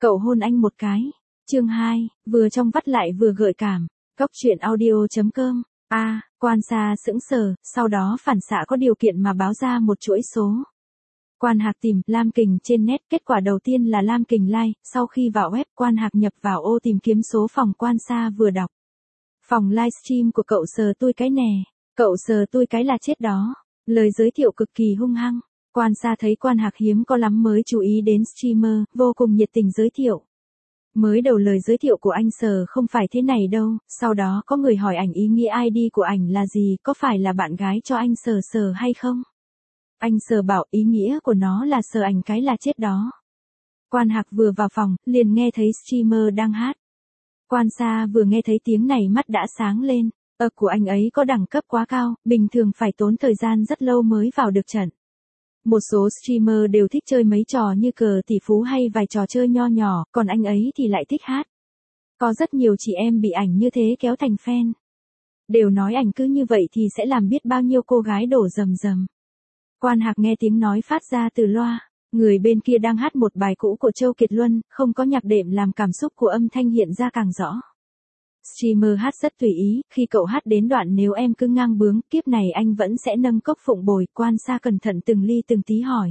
Cậu hôn anh một cái. Chương 2, vừa trong vắt lại vừa gợi cảm. Cóc truyện audio.com. Quan Sa sững sờ, sau đó phản xạ có điều kiện mà báo ra một chuỗi số. Quan Hạc tìm Lam Kình trên net, kết quả đầu tiên là Lam Kình like, sau khi vào web Quan Hạc nhập vào ô tìm kiếm số phòng Quan Sa vừa đọc. Phòng livestream của cậu sờ tôi cái nè, cậu sờ tôi cái là chết đó. Lời giới thiệu cực kỳ hung hăng. Quan Sa thấy Quan Hạc hiếm có lắm mới chú ý đến streamer, vô cùng nhiệt tình giới thiệu. Mới đầu lời giới thiệu của anh sờ không phải thế này đâu, sau đó có người hỏi ảnh ý nghĩa ID của ảnh là gì, có phải là bạn gái cho anh sờ sờ hay không? Anh sờ bảo ý nghĩa của nó là sờ ảnh cái là chết đó. Quan Hạc vừa vào phòng, liền nghe thấy streamer đang hát. Quan Sa vừa nghe thấy tiếng này mắt đã sáng lên, của anh ấy có đẳng cấp quá cao, bình thường phải tốn thời gian rất lâu mới vào được trận. Một số streamer đều thích chơi mấy trò như cờ tỷ phú hay vài trò chơi nho nhỏ, còn anh ấy thì lại thích hát. Có rất nhiều chị em bị ảnh như thế kéo thành fan. Đều nói ảnh cứ như vậy thì sẽ làm biết bao nhiêu cô gái đổ rầm rầm. Quan Hạc nghe tiếng nói phát ra từ loa, người bên kia đang hát một bài cũ của Châu Kiệt Luân, không có nhạc đệm làm cảm xúc của âm thanh hiện ra càng rõ. Streamer hát rất tùy ý, khi cậu hát đến đoạn nếu em cứ ngang bướng, kiếp này anh vẫn sẽ nâng cốc phụng bồi. Quan Sa cẩn thận từng ly từng tí hỏi.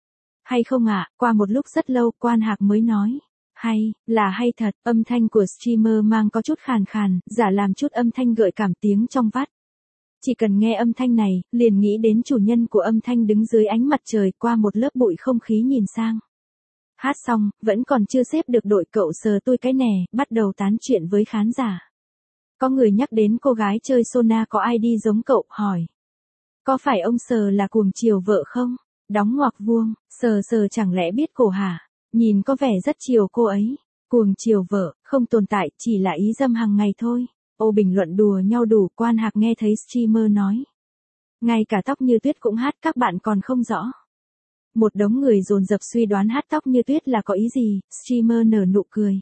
Hay không ạ? Qua một lúc rất lâu, Quan Hạc mới nói. Hay, là hay thật, âm thanh của streamer mang có chút khàn khàn, giả làm chút âm thanh gợi cảm tiếng trong vắt. Chỉ cần nghe âm thanh này, liền nghĩ đến chủ nhân của âm thanh đứng dưới ánh mặt trời qua một lớp bụi không khí nhìn sang. Hát xong, vẫn còn chưa xếp được đội cậu sờ tôi cái nè, bắt đầu tán chuyện với khán giả. Có người nhắc đến cô gái chơi Sona có ID giống cậu, hỏi. Có phải ông sờ là cuồng chiều vợ không? Đóng ngoặc vuông, sờ sờ chẳng lẽ biết cổ hả? Nhìn có vẻ rất chiều cô ấy. Cuồng chiều vợ, không tồn tại, chỉ là ý dâm hàng ngày thôi. Ô bình luận đùa nhau đủ. Quan Hạc nghe thấy streamer nói. Ngay cả Tóc Như Tuyết cũng hát, các bạn còn không rõ. Một đống người dồn dập suy đoán hát Tóc Như Tuyết là có ý gì, streamer nở nụ cười.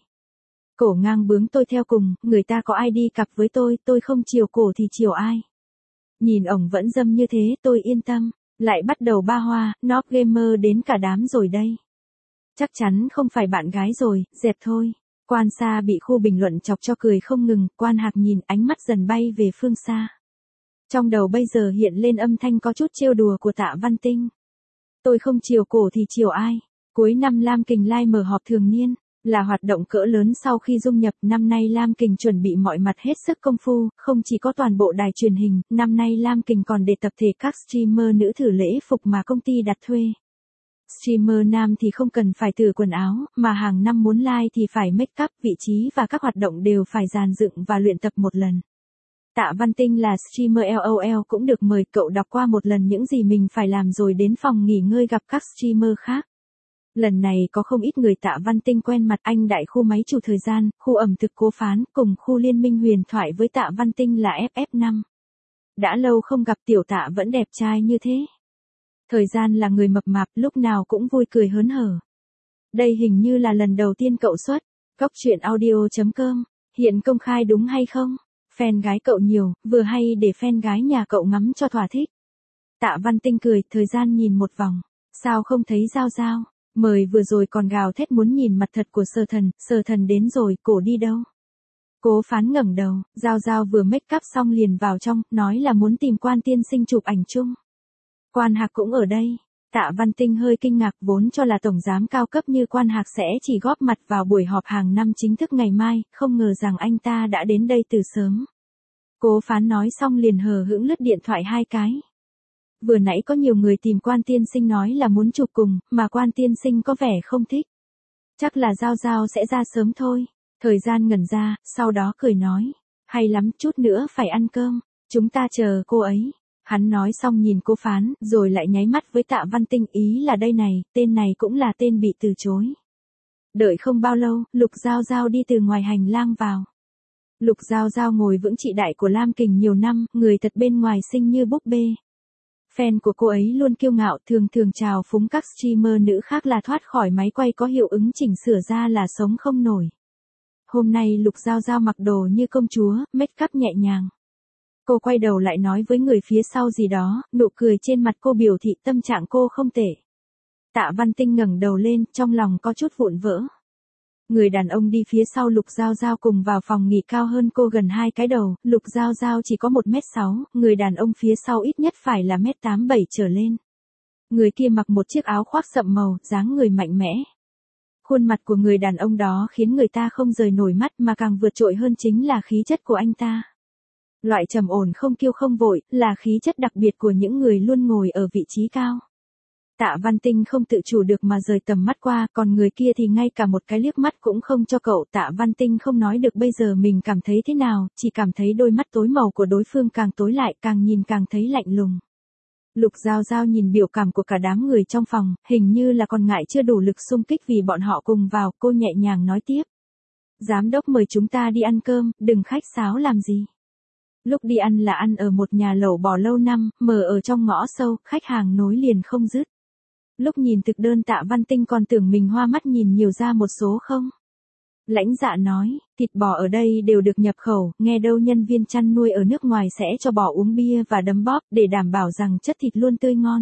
Cổ ngang bướng tôi theo cùng, người ta có ai đi cặp với tôi không chiều cổ thì chiều ai. Nhìn ổng vẫn dâm như thế, tôi yên tâm, lại bắt đầu ba hoa, Nob Gamer đến cả đám rồi đây. Chắc chắn không phải bạn gái rồi, dẹp thôi. Quan Sa bị khu bình luận chọc cho cười không ngừng, Quan Hạc nhìn ánh mắt dần bay về phương xa. Trong đầu bây giờ hiện lên âm thanh có chút trêu đùa của Tạ Văn Tinh. Tôi không chiều cổ thì chiều ai. Cuối năm Lam Kình Live mở họp thường niên, là hoạt động cỡ lớn sau khi dung nhập. Năm nay Lam Kình chuẩn bị mọi mặt hết sức công phu, không chỉ có toàn bộ đài truyền hình, năm nay Lam Kình còn để tập thể các streamer nữ thử lễ phục mà công ty đặt thuê. Streamer nam thì không cần phải thử quần áo, mà hàng năm muốn live thì phải make up, vị trí và các hoạt động đều phải dàn dựng và luyện tập một lần. Tạ Văn Tinh là streamer LOL cũng được mời, cậu đọc qua một lần những gì mình phải làm rồi đến phòng nghỉ ngơi gặp các streamer khác. Lần này có không ít người Tạ Văn Tinh quen mặt, anh đại khu máy chủ thời gian, khu ẩm thực Cố Phán, cùng khu liên minh huyền thoại với Tạ Văn Tinh là FF5. Đã lâu không gặp tiểu Tạ vẫn đẹp trai như thế. Thời gian là người mập mạp, lúc nào cũng vui cười hớn hở. Đây hình như là lần đầu tiên cậu xuất. Cóc truyện audio.com. Hiện công khai đúng hay không? Fan gái cậu nhiều, vừa hay để fan gái nhà cậu ngắm cho thỏa thích. Tạ Văn Tinh cười, thời gian nhìn một vòng. Sao không thấy Giao Giao? Mời vừa rồi còn gào thét muốn nhìn mặt thật của Sở Thần đến rồi, cổ đi đâu? Cố Phán ngẩng đầu, Giao Giao vừa make up xong liền vào trong, nói là muốn tìm Quan tiên sinh chụp ảnh chung. Quan Hạc cũng ở đây. Tạ Văn Tinh hơi kinh ngạc, vốn cho là tổng giám cao cấp như Quan Hạc sẽ chỉ góp mặt vào buổi họp hàng năm chính thức ngày mai, không ngờ rằng anh ta đã đến đây từ sớm. Cố Phán nói xong liền hờ hững lướt điện thoại 2 cái. Vừa nãy có nhiều người tìm Quan tiên sinh nói là muốn chụp cùng, mà Quan tiên sinh có vẻ không thích. Chắc là Giao Giao sẽ ra sớm thôi. Thời gian ngẩn ra, sau đó cười nói. Hay lắm, chút nữa phải ăn cơm. Chúng ta chờ cô ấy. Hắn nói xong nhìn Cố Phán, rồi lại nháy mắt với Tạ Văn Tinh, ý là đây này, tên này cũng là tên bị từ chối. Đợi không bao lâu, Lục Giao Giao đi từ ngoài hành lang vào. Lục Giao Giao ngồi vững trị đại của Lam Kình nhiều năm, người thật bên ngoài xinh như búp bê. Fan của cô ấy luôn kiêu ngạo, thường chào phúng các streamer nữ khác là thoát khỏi máy quay có hiệu ứng chỉnh sửa ra là sống không nổi. Hôm nay Lục Giao Giao mặc đồ như công chúa, make up nhẹ nhàng. Cô quay đầu lại nói với người phía sau gì đó, nụ cười trên mặt cô biểu thị tâm trạng cô không tệ. Tạ Văn Tinh ngẩng đầu lên, trong lòng có chút vụn vỡ. Người đàn ông đi phía sau Lục Giao Giao cùng vào phòng nghỉ cao hơn cô gần 2 cái đầu, Lục Giao Giao chỉ có 1m6, người đàn ông phía sau ít nhất phải là 1m87 trở lên. Người kia mặc một chiếc áo khoác sậm màu, dáng người mạnh mẽ. Khuôn mặt của người đàn ông đó khiến người ta không rời nổi mắt mà càng vượt trội hơn chính là khí chất của anh ta. Loại trầm ổn không kiêu không vội, là khí chất đặc biệt của những người luôn ngồi ở vị trí cao. Tạ Văn Tinh không tự chủ được mà rời tầm mắt qua, còn người kia thì ngay cả một cái liếc mắt cũng không cho cậu. Tạ Văn Tinh không nói được bây giờ mình cảm thấy thế nào, chỉ cảm thấy đôi mắt tối màu của đối phương càng tối lại, càng nhìn càng thấy lạnh lùng. Lục Giao Giao nhìn biểu cảm của cả đám người trong phòng, hình như là còn ngại chưa đủ lực xung kích vì bọn họ cùng vào, cô nhẹ nhàng nói tiếp. Giám đốc mời chúng ta đi ăn cơm, đừng khách sáo làm gì. Lúc đi ăn là ăn ở một nhà lẩu bò lâu năm, mở ở trong ngõ sâu, khách hàng nối liền không dứt. Lúc nhìn thực đơn Tạ Văn Tinh còn tưởng mình hoa mắt nhìn nhiều ra một số không. Lãnh Dạ nói, thịt bò ở đây đều được nhập khẩu, nghe đâu nhân viên chăn nuôi ở nước ngoài sẽ cho bò uống bia và đấm bóp để đảm bảo rằng chất thịt luôn tươi ngon.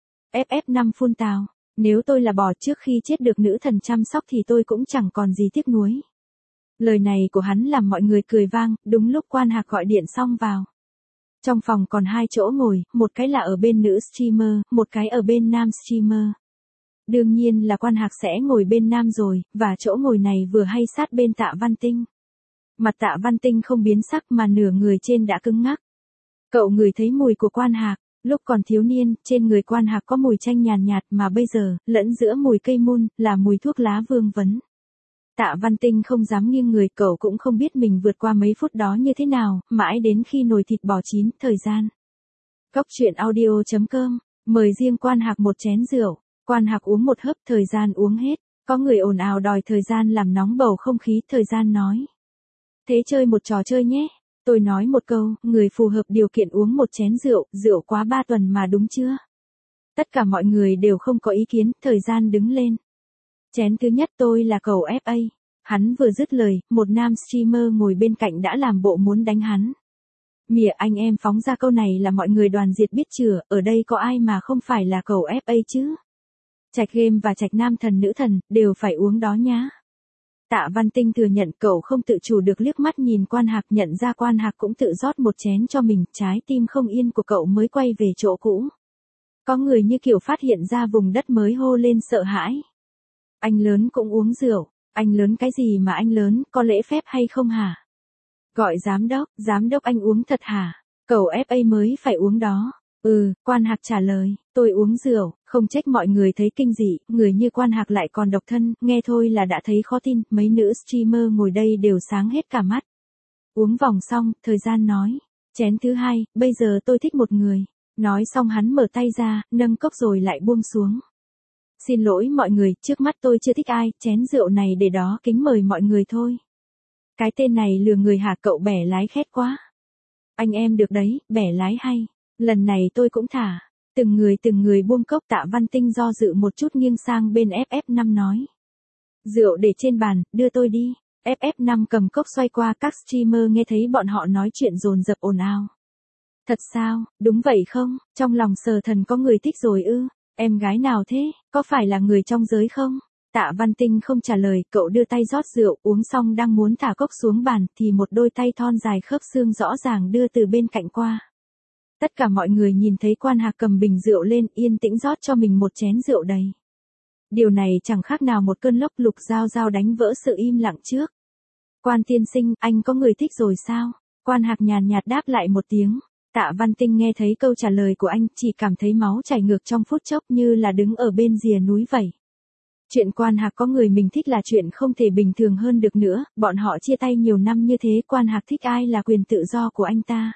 FF5 phun tào, nếu tôi là bò trước khi chết được nữ thần chăm sóc thì tôi cũng chẳng còn gì tiếc nuối. Lời này của hắn làm mọi người cười vang, đúng lúc Quan Hạc gọi điện xong vào. Trong phòng còn 2 chỗ ngồi, một cái là ở bên nữ streamer, một cái ở bên nam streamer. Đương nhiên là Quan Hạc sẽ ngồi bên nam rồi, và chỗ ngồi này vừa hay sát bên Tạ Văn Tinh. Mặt Tạ Văn Tinh không biến sắc mà nửa người trên đã cứng ngắc. Cậu ngửi thấy mùi của Quan Hạc, lúc còn thiếu niên, trên người Quan Hạc có mùi chanh nhàn nhạt mà bây giờ, lẫn giữa mùi cây mun, là mùi thuốc lá vương vấn. Tạ Văn Tinh không dám nghiêng người, cậu cũng không biết mình vượt qua mấy phút đó như thế nào, mãi đến khi nồi thịt bò chín, thời gian. Cóc truyện audio.com, mời riêng Quan Hạc một chén rượu. Quan Hạc uống một hớp, thời gian uống hết. Có người ồn ào đòi thời gian làm nóng bầu không khí, thời gian nói. Thế chơi một trò chơi nhé. Tôi nói một câu, người phù hợp điều kiện uống một chén rượu, rượu quá 3 tuần mà đúng chưa? Tất cả mọi người đều không có ý kiến, thời gian đứng lên. Chén thứ nhất tôi là cầu FA. Hắn vừa dứt lời, một nam streamer ngồi bên cạnh đã làm bộ muốn đánh hắn. Mỉa anh em phóng ra câu này là mọi người đoàn diệt biết chửa, ở đây có ai mà không phải là cầu FA chứ? Trạch game và trạch nam thần nữ thần, đều phải uống đó nhá. Tạ Văn Tinh thừa nhận cậu không tự chủ được liếc mắt nhìn Quan Hạc, nhận ra Quan Hạc cũng tự rót một chén cho mình, trái tim không yên của cậu mới quay về chỗ cũ. Có người như kiểu phát hiện ra vùng đất mới hô lên sợ hãi. Anh lớn cũng uống rượu, anh lớn cái gì mà anh lớn, có lễ phép hay không hả? Gọi giám đốc anh uống thật hả? Cầu FA mới phải uống đó. Quan Hạc trả lời, tôi uống rượu, không trách mọi người thấy kinh dị, người như Quan Hạc lại còn độc thân, nghe thôi là đã thấy khó tin, mấy nữ streamer ngồi đây đều sáng hết cả mắt. Uống vòng xong, thời gian nói, chén thứ 2, bây giờ tôi thích một người. Nói xong hắn mở tay ra, nâng cốc rồi lại buông xuống. Xin lỗi mọi người, trước mắt tôi chưa thích ai, chén rượu này để đó kính mời mọi người thôi. Cái tên này lừa người hả, cậu bẻ lái khét quá. Anh em được đấy, bẻ lái hay. Lần này tôi cũng thả. Từng người buông cốc. Tạ Văn Tinh do dự một chút nghiêng sang bên FF5 nói. Rượu để trên bàn, đưa tôi đi. FF5 cầm cốc xoay qua, các streamer nghe thấy bọn họ nói chuyện dồn dập ồn ào. Thật sao, đúng vậy không, trong lòng Sờ Thần có người thích rồi ư, em gái nào thế, có phải là người trong giới không? Tạ Văn Tinh không trả lời, cậu đưa tay rót rượu, uống xong đang muốn thả cốc xuống bàn, thì một đôi tay thon dài khớp xương rõ ràng đưa từ bên cạnh qua. Tất cả mọi người nhìn thấy Quan Hạc cầm bình rượu lên, yên tĩnh rót cho mình một chén rượu đầy. Điều này chẳng khác nào một cơn lốc. Lục Giao Giao đánh vỡ sự im lặng trước. Quan tiên sinh, anh có người thích rồi sao? Quan Hạc nhàn nhạt đáp lại một tiếng. Tạ Văn Tinh nghe thấy câu trả lời của anh, chỉ cảm thấy máu chảy ngược trong phút chốc, như là đứng ở bên rìa núi vậy. Chuyện Quan Hạc có người mình thích là chuyện không thể bình thường hơn được nữa, bọn họ chia tay nhiều năm như thế, Quan Hạc thích ai là quyền tự do của anh ta.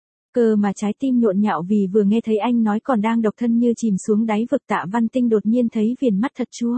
Cơ mà trái tim nhộn nhạo vì vừa nghe thấy anh nói còn đang độc thân như chìm xuống đáy vực. Tạ Văn Tinh đột nhiên thấy viền mắt thật chua.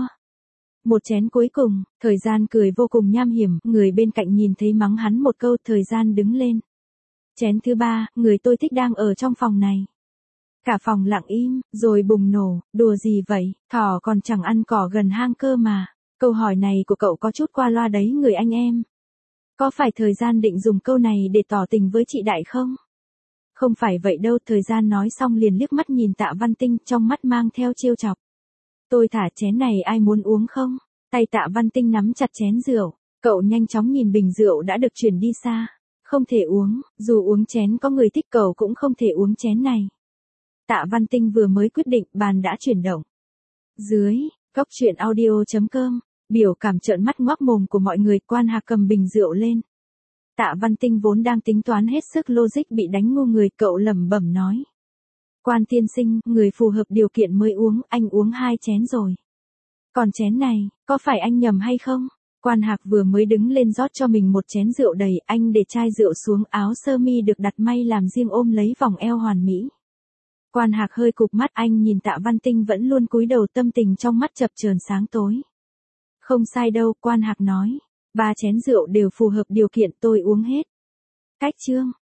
Một chén cuối cùng, thời gian cười vô cùng nham hiểm, người bên cạnh nhìn thấy mắng hắn một câu, thời gian đứng lên. Chén thứ 3, người tôi thích đang ở trong phòng này. Cả phòng lặng im, rồi bùng nổ, đùa gì vậy, thỏ còn chẳng ăn cỏ gần hang cơ mà. Câu hỏi này của cậu có chút qua loa đấy người anh em. Có phải thời gian định dùng câu này để tỏ tình với chị Đại không? Không phải vậy đâu, thời gian nói xong liền liếc mắt nhìn Tạ Văn Tinh, trong mắt mang theo trêu chọc. Tôi thả chén này ai muốn uống không? Tay Tạ Văn Tinh nắm chặt chén rượu, cậu nhanh chóng nhìn bình rượu đã được chuyển đi xa. Không thể uống, dù uống chén có người thích cậu cũng không thể uống chén này. Tạ Văn Tinh vừa mới quyết định, bàn đã chuyển động. Dưới, góc truyện audio.com, biểu cảm trợn mắt ngoác mồm của mọi người, Quan Hạc cầm bình rượu lên. Tạ Văn Tinh vốn đang tính toán hết sức logic bị đánh ngu người, cậu lẩm bẩm nói. Quan tiên sinh, người phù hợp điều kiện mới uống, anh uống 2 chén rồi. Còn chén này, có phải anh nhầm hay không? Quan Hạc vừa mới đứng lên rót cho mình một chén rượu đầy, anh để chai rượu xuống, áo sơ mi được đặt may làm riêng ôm lấy vòng eo hoàn mỹ. Quan Hạc hơi cụp mắt, anh nhìn Tạ Văn Tinh vẫn luôn cúi đầu, tâm tình trong mắt chập chờn sáng tối. Không sai đâu, Quan Hạc nói. 3 chén rượu đều phù hợp điều kiện, tôi uống hết. Cách chương.